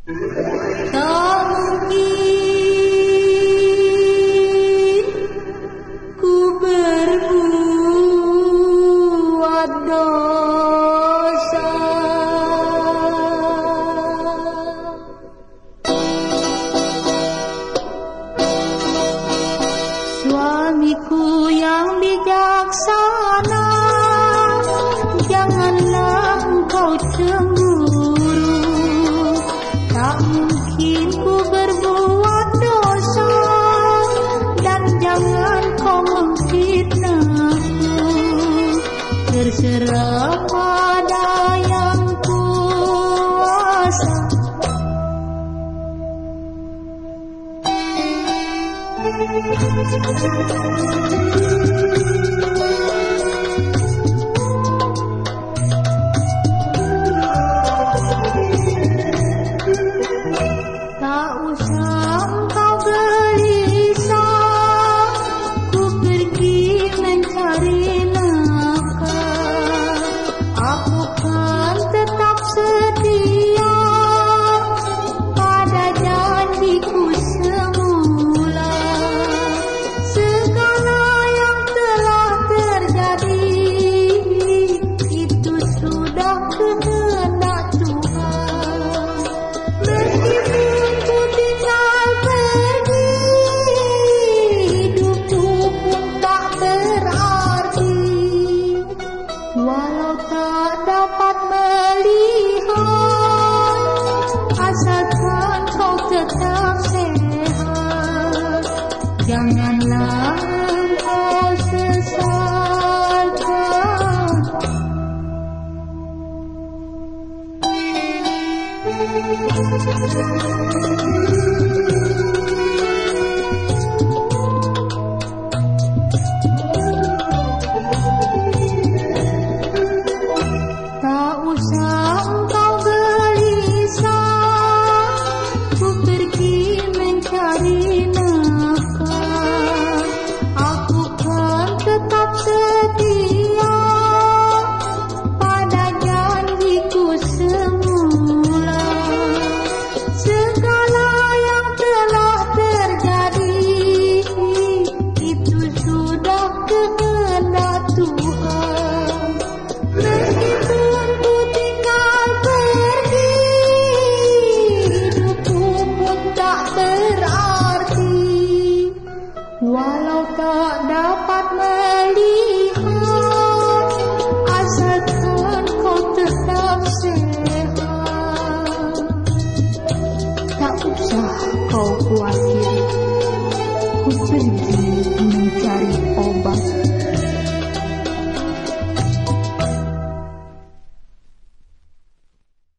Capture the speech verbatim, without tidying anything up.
Tak mungkin ku berbuat dosa. Suamiku yang bijaksana, janganlah engkau cemburu. Tak mungkin ku berbuat dosa, dan jangan kau memfitnahku. Terserah pada yang kuasa. Tak usah engkau gelisah, ku pergi mencari nafkah. Aku kan tetap setia pada janjiku semula. Segala yang telah terjadi itu sudah kehendak Tuhan. Meskipun ku tinggal pergi, hidupku pun tak berarti. Walau tak dapat melihat, asalkan kau tetap sehat. Janganlah engkau sesalkan. Tak usah engkau gelisah, ku pergi mencari nafkah. Aku kan tetap setia pada janjiku semula. Segala yang telah terjadi itu sudah kehendak Tuhan. Meskipun ku tinggal pergi, hidupku pun tak berarti. Walau tak dapat melihat, asalkan kau tetap sehat. Tak usah kau kuat